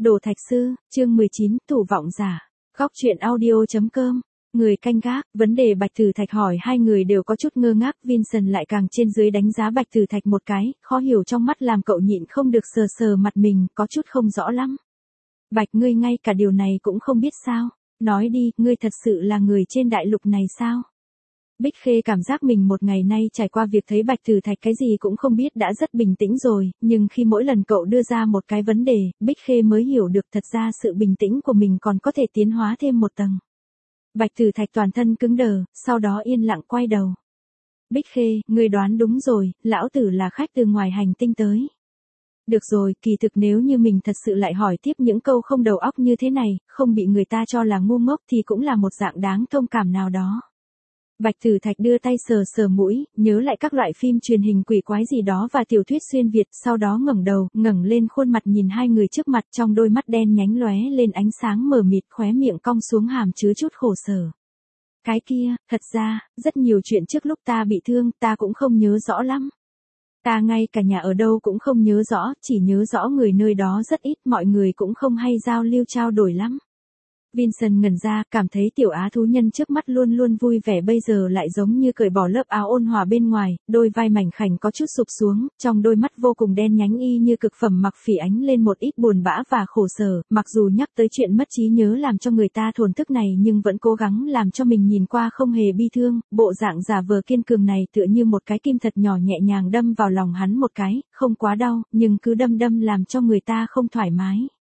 Đồ Thạch Sư, chương 19, thủ vọng giả. Góc truyện audio.com. Người canh gác, vấn đề Bạch Tử Thạch hỏi hai người đều có chút ngơ ngác, Vincent lại càng trên dưới đánh giá Bạch Tử Thạch một cái, khó hiểu trong mắt làm cậu nhịn không được sờ sờ mặt mình, có chút không rõ lắm. Bạch, ngươi ngay cả điều này cũng không biết sao? Nói đi, ngươi thật sự là người trên đại lục này sao? Bích Khê cảm giác mình một ngày nay trải qua việc thấy Bạch Tử Thạch cái gì cũng không biết đã rất bình tĩnh rồi, nhưng khi mỗi lần cậu đưa ra một cái vấn đề, Bích Khê mới hiểu được thật ra sự bình tĩnh của mình còn có thể tiến hóa thêm một tầng. Bạch Tử Thạch toàn thân cứng đờ, sau đó yên lặng quay đầu. Bích Khê, ngươi đoán đúng rồi, lão tử là khách từ ngoài hành tinh tới. Được rồi, kỳ thực nếu như mình thật sự lại hỏi tiếp những câu không đầu óc như thế này, không bị người ta cho là ngu ngốc thì cũng là một dạng đáng thông cảm nào đó. Bạch Tử Thạch đưa tay sờ sờ mũi, nhớ lại các loại phim truyền hình quỷ quái gì đó và tiểu thuyết xuyên Việt, sau đó ngẩng đầu, ngẩng lên khuôn mặt nhìn hai người trước mặt, trong đôi mắt đen nhánh lóe lên ánh sáng mờ mịt, khóe miệng cong xuống hàm chứa chút khổ sở. Cái kia, thật ra, rất nhiều chuyện trước lúc ta bị thương, ta cũng không nhớ rõ lắm. Ta ngay cả nhà ở đâu cũng không nhớ rõ, chỉ nhớ rõ người nơi đó rất ít, mọi người cũng không hay giao lưu trao đổi lắm. Vincent ngẩn ra, cảm thấy tiểu á thú nhân trước mắt luôn luôn vui vẻ bây giờ lại giống như cởi bỏ lớp áo ôn hòa bên ngoài, đôi vai mảnh khảnh có chút sụp xuống, trong đôi mắt vô cùng đen nhánh y như cực phẩm mặc phỉ ánh lên một ít buồn bã và khổ sở, mặc dù nhắc tới chuyện mất trí nhớ làm cho người ta thổn thức này nhưng vẫn cố gắng làm cho mình nhìn qua không hề bi thương, bộ dạng giả vờ kiên cường này tựa như một cái kim thật nhỏ nhẹ nhàng đâm vào lòng hắn một cái, không quá đau, nhưng cứ đâm đâm làm cho người ta không thoải mái.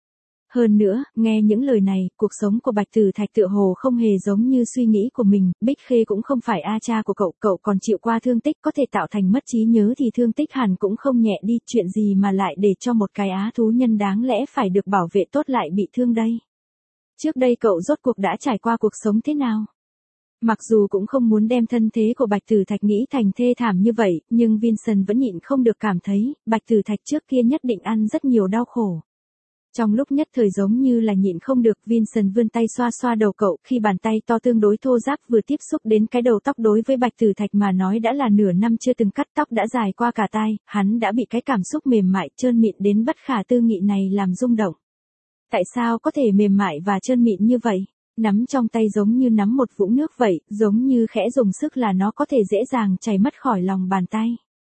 Hơn nữa, nghe những lời này, cuộc sống của Bạch Tử Thạch tựa hồ không hề giống như suy nghĩ của mình, Bích Khê cũng không phải a cha của cậu còn chịu qua thương tích có thể tạo thành mất trí nhớ thì thương tích hẳn cũng không nhẹ đi, chuyện gì mà lại để cho một cái á thú nhân đáng lẽ phải được bảo vệ tốt lại bị thương đây. Trước đây cậu rốt cuộc đã trải qua cuộc sống thế nào? Mặc dù cũng không muốn đem thân thế của Bạch Tử Thạch nghĩ thành thê thảm như vậy, nhưng Vincent vẫn nhịn không được cảm thấy, Bạch Tử Thạch trước kia nhất định ăn rất nhiều đau khổ. Trong lúc nhất thời giống như là nhịn không được, Vincent vươn tay xoa xoa đầu cậu, khi bàn tay to tương đối thô ráp vừa tiếp xúc đến cái đầu tóc đối với Bạch Tử Thạch mà nói đã là nửa năm chưa từng cắt tóc đã dài qua cả tai, hắn đã bị cái cảm xúc mềm mại trơn mịn đến bất khả tư nghị này làm rung động. Tại sao có thể mềm mại và trơn mịn như vậy? Nắm trong tay giống như nắm một vũng nước vậy, giống như khẽ dùng sức là nó có thể dễ dàng chảy mất khỏi lòng bàn tay.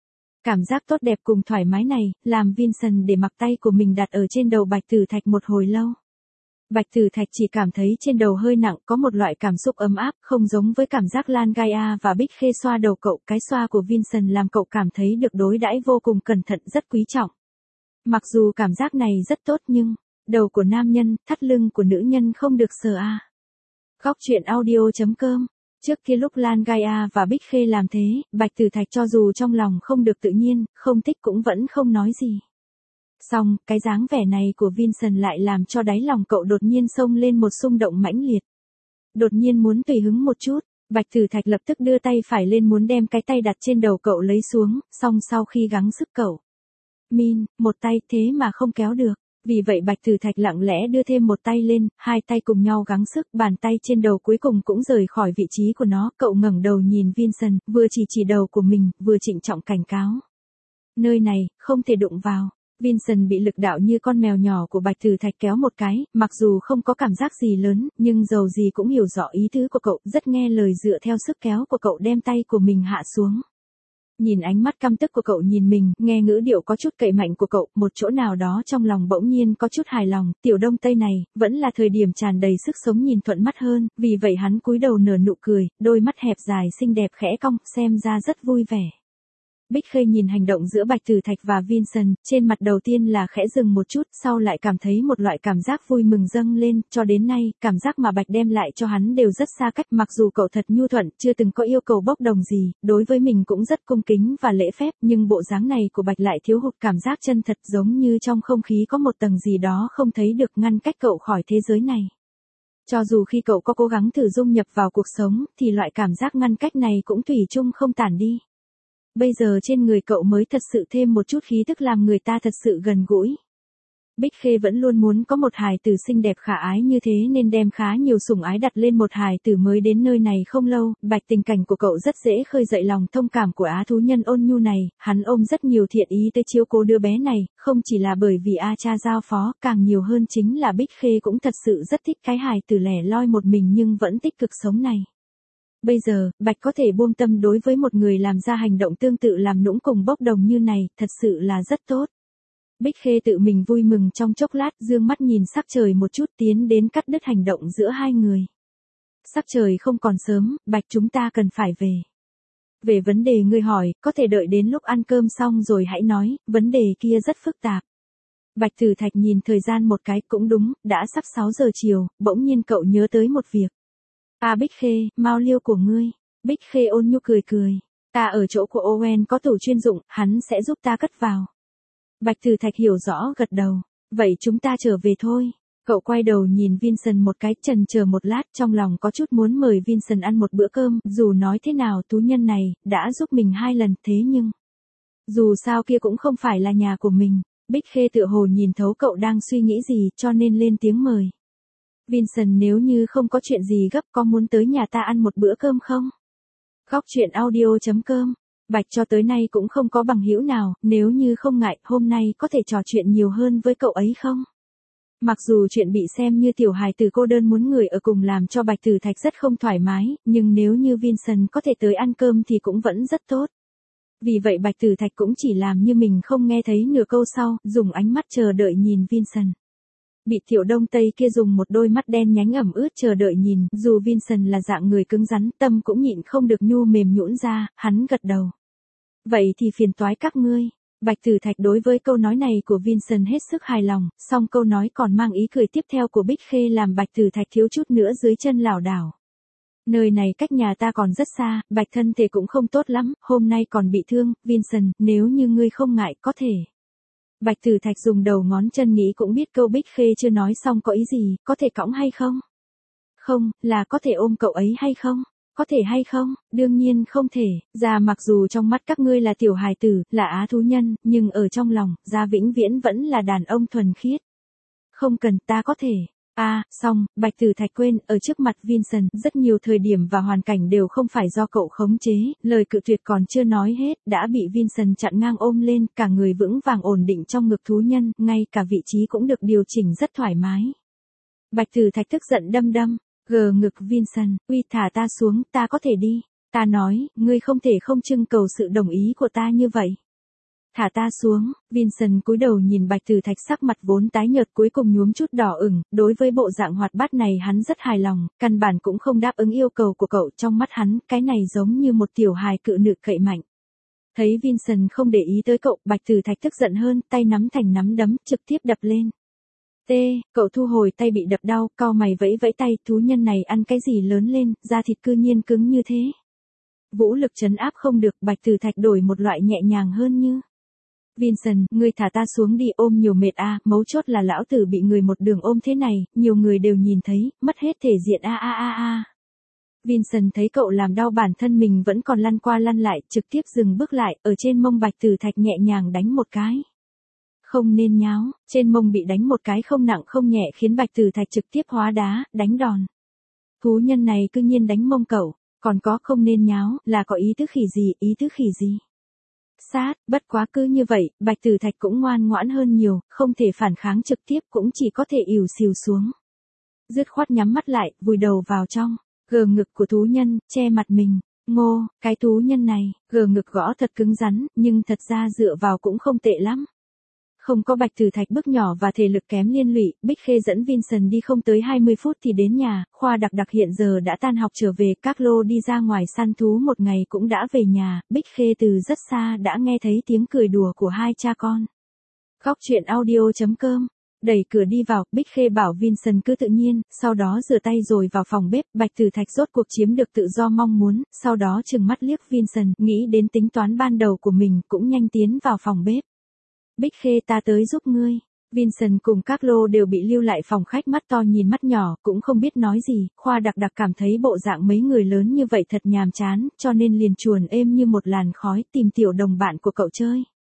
Cảm giác tốt đẹp cùng thoải mái này, làm Vincent để mặc tay của mình đặt ở trên đầu Bạch Tử Thạch một hồi lâu. Bạch Tử Thạch chỉ cảm thấy trên đầu hơi nặng, có một loại cảm xúc ấm áp, không giống với cảm giác Lan Gaia và Bích Khê xoa đầu cậu, cái xoa của Vincent làm cậu cảm thấy được đối đãi vô cùng cẩn thận, rất quý trọng. Mặc dù cảm giác này rất tốt nhưng, đầu của nam nhân, thắt lưng của nữ nhân không được sờ a. Góc truyện audio.com. Trước kia lúc Lan Gaia và Bích Khê làm thế, Bạch Tử Thạch cho dù trong lòng không được tự nhiên, không thích cũng vẫn không nói gì. Song, cái dáng vẻ này của Vincent lại làm cho đáy lòng cậu đột nhiên xông lên một xung động mãnh liệt. Đột nhiên muốn tùy hứng một chút, Bạch Tử Thạch lập tức đưa tay phải lên muốn đem cái tay đặt trên đầu cậu lấy xuống, song sau khi gắng sức cậu. Một tay thế mà không kéo được. Vì vậy Bạch Tử Thạch lặng lẽ đưa thêm một tay lên, hai tay cùng nhau gắng sức, bàn tay trên đầu cuối cùng cũng rời khỏi vị trí của nó, cậu ngẩng đầu nhìn Vincent, vừa chỉ đầu của mình, vừa trịnh trọng cảnh cáo. Nơi này, không thể đụng vào. Vincent bị lực đạo như con mèo nhỏ của Bạch Tử Thạch kéo một cái, mặc dù không có cảm giác gì lớn, nhưng dầu gì cũng hiểu rõ ý tứ của cậu, rất nghe lời dựa theo sức kéo của cậu đem tay của mình hạ xuống. Nhìn ánh mắt căm tức của cậu nhìn mình, nghe ngữ điệu có chút cậy mạnh của cậu, một chỗ nào đó trong lòng bỗng nhiên có chút hài lòng, tiểu đông tây này, vẫn là thời điểm tràn đầy sức sống nhìn thuận mắt hơn, vì vậy hắn cúi đầu nở nụ cười, đôi mắt hẹp dài xinh đẹp khẽ cong, xem ra rất vui vẻ. Bích Khê nhìn hành động giữa Bạch Tử Thạch và Vincent, trên mặt đầu tiên là khẽ dừng một chút, sau lại cảm thấy một loại cảm giác vui mừng dâng lên, cho đến nay, cảm giác mà Bạch đem lại cho hắn đều rất xa cách, mặc dù cậu thật nhu thuận, chưa từng có yêu cầu bốc đồng gì, đối với mình cũng rất cung kính và lễ phép, nhưng bộ dáng này của Bạch lại thiếu hụt cảm giác chân thật, giống như trong không khí có một tầng gì đó không thấy được ngăn cách cậu khỏi thế giới này. Cho dù khi cậu có cố gắng thử dung nhập vào cuộc sống, thì loại cảm giác ngăn cách này cũng thủy chung không tản đi. Bây giờ trên người cậu mới thật sự thêm một chút khí tức làm người ta thật sự gần gũi. Bích Khê vẫn luôn muốn có một hài tử xinh đẹp khả ái như thế nên đem khá nhiều sủng ái đặt lên một hài tử mới đến nơi này không lâu. Bạch tình cảnh của cậu rất dễ khơi dậy lòng thông cảm của á thú nhân ôn nhu này, hắn ôm rất nhiều thiện ý tới chiếu cố đứa bé này, không chỉ là bởi vì A cha giao phó, càng nhiều hơn chính là Bích Khê cũng thật sự rất thích cái hài tử lẻ loi một mình nhưng vẫn tích cực sống này. Bây giờ, Bạch có thể buông tâm đối với một người làm ra hành động tương tự làm nũng cùng bốc đồng như này, thật sự là rất tốt. Bích Khê tự mình vui mừng trong chốc lát, dương mắt nhìn sắc trời một chút tiến đến cắt đứt hành động giữa hai người. Sắc trời không còn sớm, Bạch chúng ta cần phải về. Về vấn đề ngươi hỏi, có thể đợi đến lúc ăn cơm xong rồi hãy nói, vấn đề kia rất phức tạp. Bạch Tử Thạch nhìn thời gian một cái, cũng đúng, đã sắp 6 giờ chiều, bỗng nhiên cậu nhớ tới một việc. Bích Khê, mao liêu của ngươi. Bích Khê ôn nhu cười cười. Ta ở chỗ của Owen có tủ chuyên dụng, hắn sẽ giúp ta cất vào. Bạch Tử Thạch hiểu rõ gật đầu. Vậy chúng ta trở về thôi. Cậu quay đầu nhìn Vincent một cái, chần chờ một lát, trong lòng có chút muốn mời Vincent ăn một bữa cơm, dù nói thế nào tú nhân này, đã giúp mình 2 lần thế nhưng. Dù sao kia cũng không phải là nhà của mình. Bích Khê tựa hồ nhìn thấu cậu đang suy nghĩ gì cho nên lên tiếng mời. Vincent nếu như không có chuyện gì gấp có muốn tới nhà ta ăn một bữa cơm không? Góc truyện audio.com. Bạch cho tới nay cũng không có bằng hữu nào, nếu như không ngại, hôm nay có thể trò chuyện nhiều hơn với cậu ấy không? Mặc dù chuyện bị xem như tiểu hài tử cô đơn muốn người ở cùng làm cho Bạch Tử Thạch rất không thoải mái, nhưng nếu như Vincent có thể tới ăn cơm thì cũng vẫn rất tốt. Vì vậy Bạch Tử Thạch cũng chỉ làm như mình không nghe thấy nửa câu sau, dùng ánh mắt chờ đợi nhìn Vincent. Bị tiểu đông tây kia dùng một đôi mắt đen nhánh ẩm ướt chờ đợi nhìn, dù Vincent là dạng người cứng rắn, tâm cũng nhịn không được nhu mềm nhũn ra, hắn gật đầu. Vậy thì phiền toái các ngươi. Bạch Tử Thạch đối với câu nói này của Vincent hết sức hài lòng, song câu nói còn mang ý cười tiếp theo của Bích Khê làm Bạch Tử Thạch thiếu chút nữa dưới chân lảo đảo. Nơi này cách nhà ta còn rất xa, Bạch thân thể cũng không tốt lắm, hôm nay còn bị thương, Vincent, nếu như ngươi không ngại có thể. Bạch Tử Thạch dùng đầu ngón chân nghĩ cũng biết câu Bích Khê chưa nói xong có ý gì, có thể cõng hay không? Không, là có thể ôm cậu ấy hay không? Có thể hay không? Đương nhiên không thể, Gia mặc dù trong mắt các ngươi là tiểu hài tử, là á thú nhân, nhưng ở trong lòng, Gia vĩnh viễn vẫn là đàn ông thuần khiết. Không cần, ta có thể. Xong, Bạch Tử Thạch quên, ở trước mặt Vincent, rất nhiều thời điểm và hoàn cảnh đều không phải do cậu khống chế, lời cự tuyệt còn chưa nói hết, đã bị Vincent chặn ngang ôm lên, cả người vững vàng ổn định trong ngực thú nhân, ngay cả vị trí cũng được điều chỉnh rất thoải mái. Bạch Tử Thạch tức giận đâm đâm, gờ ngực Vincent, uy thả ta xuống, ta có thể đi. Ta nói, ngươi không thể không trưng cầu sự đồng ý của ta như vậy. Thả ta xuống, Vincent cúi đầu nhìn Bạch Tử Thạch sắc mặt vốn tái nhợt cuối cùng nhuốm chút đỏ ửng, đối với bộ dạng hoạt bát này hắn rất hài lòng, căn bản cũng không đáp ứng yêu cầu của cậu, trong mắt hắn, cái này giống như một tiểu hài cự nữ cậy mạnh. Thấy Vincent không để ý tới cậu, Bạch Tử Thạch tức giận hơn, tay nắm thành nắm đấm, trực tiếp đập lên. Cậu thu hồi tay bị đập đau, cau mày vẫy vẫy tay, thú nhân này ăn cái gì lớn lên, da thịt cư nhiên cứng như thế. Vũ lực trấn áp không được, Bạch Tử Thạch đổi một loại nhẹ nhàng hơn như. Vincent, ngươi thả ta xuống đi, ôm nhiều mệt mấu chốt là lão tử bị người một đường ôm thế này, nhiều người đều nhìn thấy, mất hết thể diện Vincent thấy cậu làm đau bản thân mình vẫn còn lăn qua lăn lại, trực tiếp dừng bước lại, ở trên mông Bạch Tử Thạch nhẹ nhàng đánh một cái. Không nên nháo, trên mông bị đánh một cái không nặng không nhẹ khiến Bạch Tử Thạch trực tiếp hóa đá, đánh đòn. Thú nhân này cư nhiên đánh mông cậu, còn có không nên nháo, là có ý tứ khỉ gì. Sát, bất quá cứ như vậy, Bạch Tử Thạch cũng ngoan ngoãn hơn nhiều, không thể phản kháng trực tiếp cũng chỉ có thể ỉu xìu xuống. Dứt khoát nhắm mắt lại, vùi đầu vào trong, gờ ngực của thú nhân, che mặt mình. Ngô, cái thú nhân này, gờ ngực gõ thật cứng rắn, nhưng thật ra dựa vào cũng không tệ lắm. Không có Bạch Tử Thạch bước nhỏ và thể lực kém liên lụy, Bích Khê dẫn Vincent đi không tới 20 phút thì đến nhà, Khoa đặc hiện giờ đã tan học trở về, các lô đi ra ngoài săn thú một ngày cũng đã về nhà, Bích Khê từ rất xa đã nghe thấy tiếng cười đùa của hai cha con. Góc truyện audio.com. Đẩy cửa đi vào, Bích Khê bảo Vincent cứ tự nhiên, sau đó rửa tay rồi vào phòng bếp, Bạch Tử Thạch rốt cuộc chiếm được tự do mong muốn, sau đó trừng mắt liếc Vincent, nghĩ đến tính toán ban đầu của mình, cũng nhanh tiến vào phòng bếp. Bích Khê ta tới giúp ngươi. Vincent cùng các lô đều bị lưu lại phòng khách mắt to nhìn mắt nhỏ, cũng không biết nói gì, Khoa đặc cảm thấy bộ dạng mấy người lớn như vậy thật nhàm chán, cho nên liền chuồn êm như một làn khói tìm tiểu đồng bạn của cậu chơi.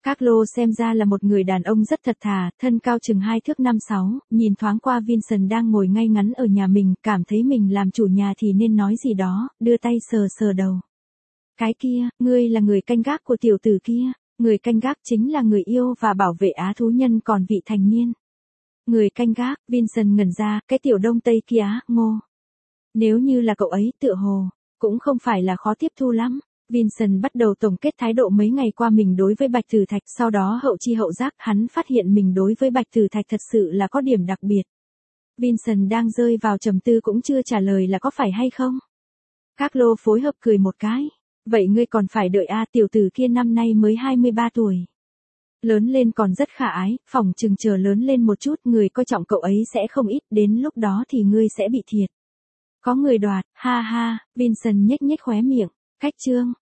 Carlo xem ra là một người đàn ông rất thật thà, thân cao chừng 2 thước 5-6, nhìn thoáng qua Vincent đang ngồi ngay ngắn ở nhà mình, cảm thấy mình làm chủ nhà thì nên nói gì đó, đưa tay sờ sờ đầu. Cái kia, ngươi là người canh gác của tiểu tử kia, người canh gác chính là người yêu và bảo vệ á thú nhân còn vị thành niên. Người canh gác, Vincent ngẩn ra, cái tiểu đông tây kia ngô. Nếu như là cậu ấy tựa hồ, cũng không phải là khó tiếp thu lắm. Vincent bắt đầu tổng kết thái độ mấy ngày qua mình đối với Bạch Tử Thạch, sau đó hậu chi hậu giác hắn phát hiện mình đối với Bạch Tử Thạch thật sự là có điểm đặc biệt. Vincent đang rơi vào trầm tư cũng chưa trả lời là có phải hay không. Carlo phối hợp cười một cái. Vậy ngươi còn phải đợi tiểu tử kia năm nay mới 23 tuổi. Lớn lên còn rất khả ái, phỏng chừng chờ lớn lên một chút người coi trọng cậu ấy sẽ không ít, đến lúc đó thì ngươi sẽ bị thiệt. Có người đoạt, ha ha, Vincent nhếch nhếch khóe miệng, cách chương.